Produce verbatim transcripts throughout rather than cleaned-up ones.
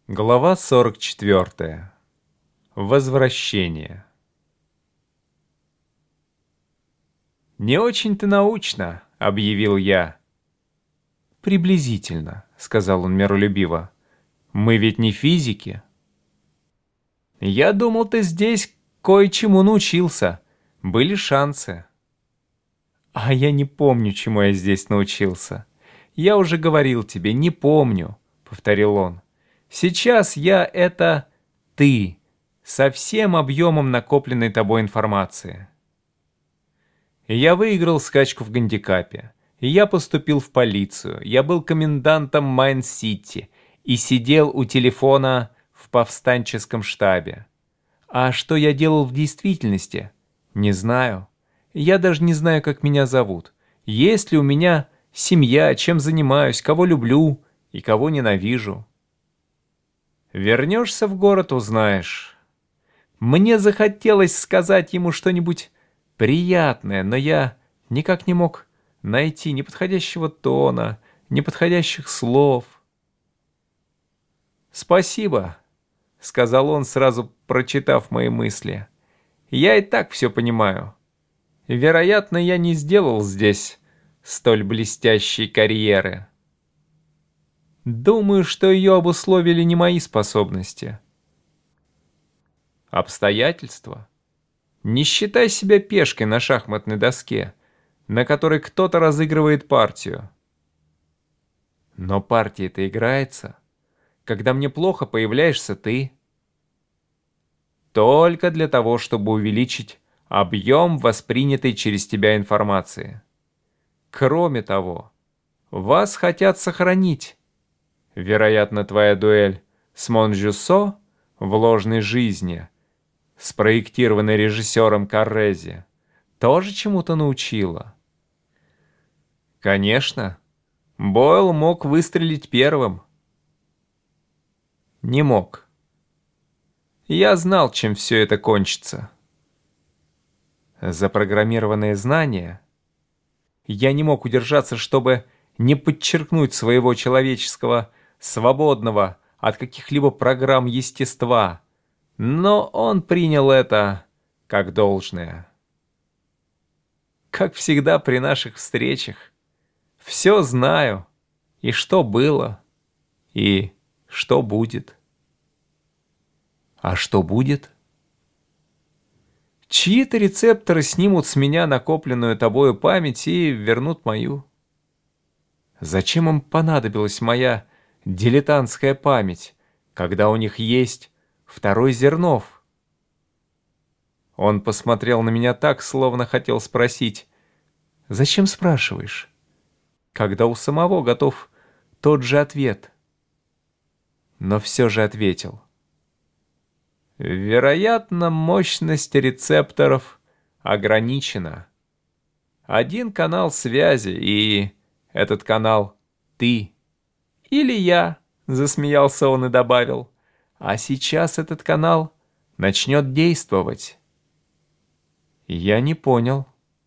Глава сорок четвёртая. Возвращение. «Не очень-то научно», — объявил я. «Приблизительно», — сказал он миролюбиво. «Мы ведь не физики». «Я думал, ты здесь кое-чему научился. Были шансы». «А я не помню, чему я здесь научился. Я уже говорил тебе, не помню», — повторил он. «Сейчас я — это ты, со всем объемом накопленной тобой информации». Я выиграл скачку в гандикапе. Я поступил в полицию. Я был комендантом Майн-Сити и сидел у телефона в повстанческом штабе. А что я делал в действительности? Не знаю. Я даже не знаю, как меня зовут. Есть ли у меня семья, чем занимаюсь, кого люблю и кого ненавижу. Вернешься в город — узнаешь. Мне захотелось сказать ему что-нибудь приятное, но я никак не мог найти ни подходящего тона, ни подходящих слов. «Спасибо», — сказал он, сразу прочитав мои мысли. «Я и так все понимаю. Вероятно, я не сделал здесь столь блестящей карьеры. Думаю, что ее обусловили не мои способности. Обстоятельства. Не считай себя пешкой на шахматной доске, на которой кто-то разыгрывает партию. Но партия-то играется. Когда мне плохо, появляешься ты. Только для того, чтобы увеличить объем воспринятой через тебя информации. Кроме того, вас хотят сохранить. Вероятно, твоя дуэль с Монжюсо в ложной жизни, спроектированной режиссером Коррезе, тоже чему-то научила. Конечно, Бойл мог выстрелить первым. Не мог. Я знал, чем все это кончится. Запрограммированные знания. Я не мог удержаться, чтобы не подчеркнуть своего человеческого, свободного от каких-либо программ естества, но он принял это как должное. Как всегда при наших встречах, все знаю, и что было, и что будет. А что будет? Чьи-то рецепторы снимут с меня накопленную тобою память и вернут мою. Зачем им понадобилась моя дилетантская память, когда у них есть второй Зернов? Он посмотрел на меня так, словно хотел спросить: «Зачем спрашиваешь?» Когда у самого готов тот же ответ. Но все же ответил. Вероятно, мощность рецепторов ограничена. Один канал связи, и этот канал — ты. Или я, засмеялся он и добавил. А сейчас этот канал начнет действовать. Я не понял.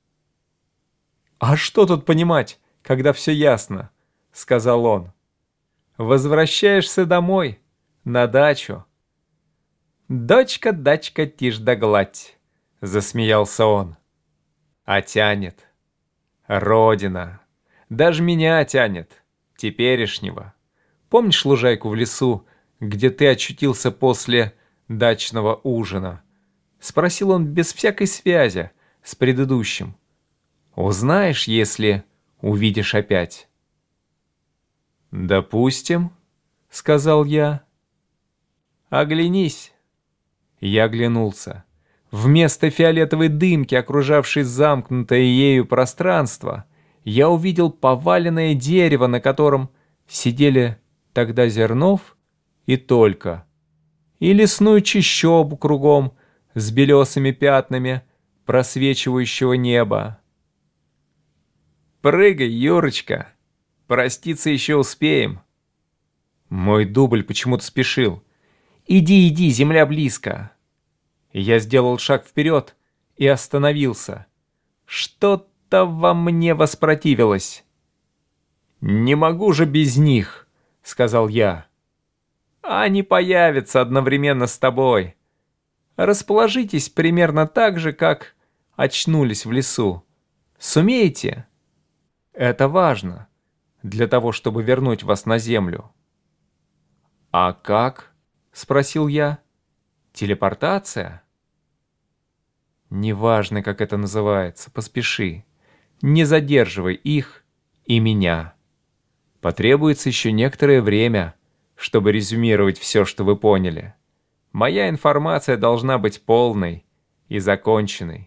А что тут понимать, когда все ясно, сказал он. Возвращаешься домой, на дачу. «Дочка, дачка, тишь да гладь», — засмеялся он. А тянет. Родина. Даже меня тянет, теперешнего. Помнишь лужайку в лесу, где ты очутился после дачного ужина? Спросил он без всякой связи с предыдущим. Узнаешь, если увидишь опять? «Допустим», — сказал я. «Оглянись». Я оглянулся. Вместо фиолетовой дымки, окружавшей замкнутое ею пространство, я увидел поваленное дерево, на котором сидели тогда Зернов и только, и лесную чащобу кругом с белесыми пятнами просвечивающего неба. «Прыгай, Юрочка, проститься еще успеем». Мой дубль почему-то спешил. «Иди, иди, земля близко». Я сделал шаг вперед и остановился. Что-то во мне воспротивилось. «Не могу же без них», — сказал я. Они появятся одновременно с тобой. Расположитесь примерно так же, как очнулись в лесу. Сумеете? Это важно для того, чтобы вернуть вас на землю. «А как?» — спросил я. «Телепортация?» «Неважно, как это называется, поспеши. Не задерживай их и меня. Потребуется еще некоторое время, чтобы резюмировать все, что вы поняли. Моя информация должна быть полной и законченной.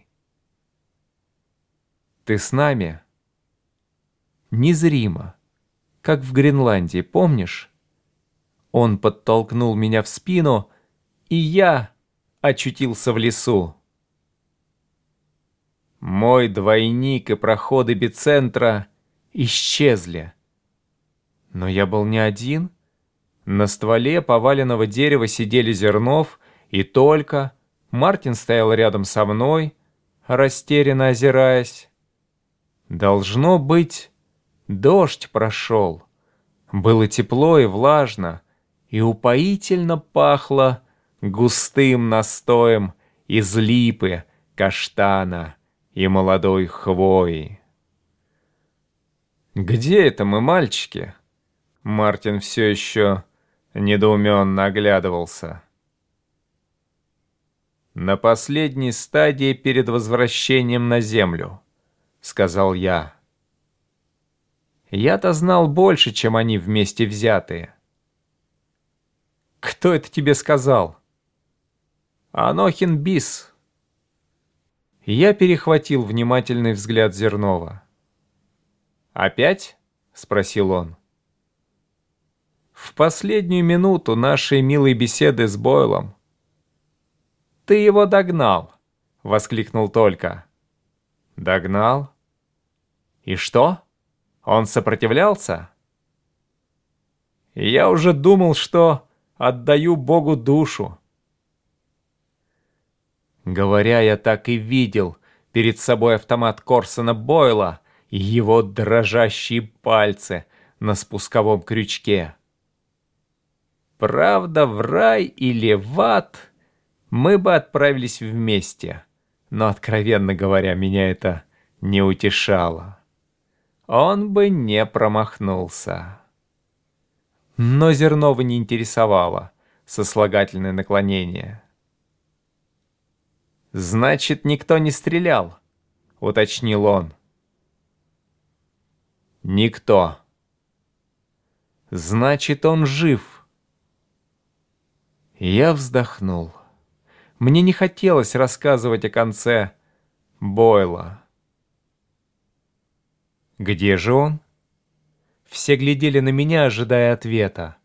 Ты с нами?» «Незримо, как в Гренландии, помнишь?» Он подтолкнул меня в спину, и я очутился в лесу. Мой двойник и проход эпицентра исчезли. Но я был не один. На стволе поваленного дерева сидели Зернов и Толька. Мартин стоял рядом со мной, растерянно озираясь. Должно быть, дождь прошел. Было тепло и влажно, и упоительно пахло густым настоем из липы, каштана и молодой хвои. «Где это мы, мальчики?» Мартин все еще недоуменно оглядывался. «На последней стадии перед возвращением на землю», — сказал я. Я-то знал больше, чем они вместе взятые. «Кто это тебе сказал?» «Анохин Бис». Я перехватил внимательный взгляд Зернова. «Опять?» — спросил он. «В последнюю минуту нашей милой беседы с Бойлом». «Ты его догнал!» — воскликнул Толька. «Догнал? И что? Он сопротивлялся?» «Я уже думал, что отдаю Богу душу». Говоря, я так и видел перед собой автомат Корсона Бойла и его дрожащие пальцы на спусковом крючке. Правда, в рай или в ад мы бы отправились вместе, но, откровенно говоря, меня это не утешало. Он бы не промахнулся. Но Зернова не интересовало сослагательное наклонение. «Значит, никто не стрелял?» — уточнил он. «Никто». «Значит, он жив». Я вздохнул. Мне не хотелось рассказывать о конце Бойла. «Где же он?» Все глядели на меня, ожидая ответа.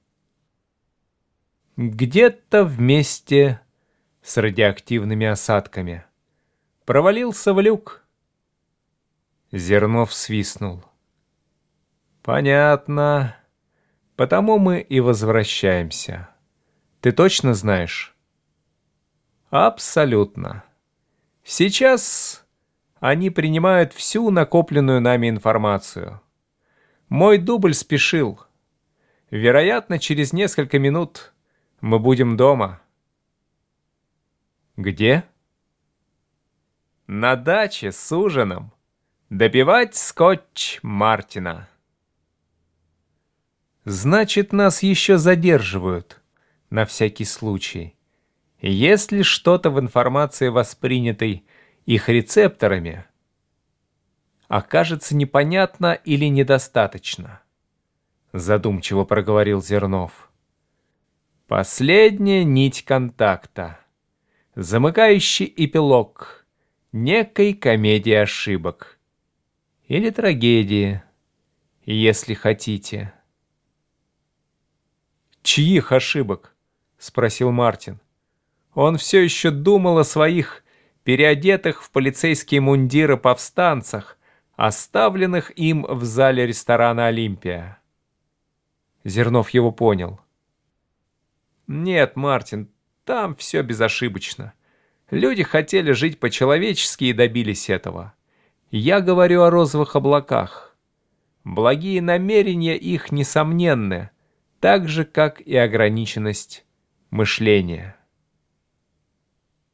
«Где-то вместе с радиоактивными осадками. Провалился в люк». Зернов свистнул. «Понятно. Потому мы и возвращаемся. Ты точно знаешь?» «Абсолютно. Сейчас они принимают всю накопленную нами информацию. Мой дубль спешил. Вероятно, через несколько минут мы будем дома». «Где?» «На даче с ужином. Допивать скотч Мартина». «Значит, нас еще задерживают, на всякий случай. Если что-то в информации, воспринятой их рецепторами, окажется непонятно или недостаточно», — задумчиво проговорил Зернов. «Последняя нить контакта. Замыкающий эпилог некой комедии ошибок. Или трагедии, если хотите». «Чьих ошибок?» — спросил Мартин. Он все еще думал о своих переодетых в полицейские мундиры повстанцах, оставленных им в зале ресторана «Олимпия». Зернов его понял. «Нет, Мартин, там все безошибочно. Люди хотели жить по-человечески и добились этого. Я говорю о розовых облаках. Благие намерения их несомненны, так же, как и ограниченность мышления.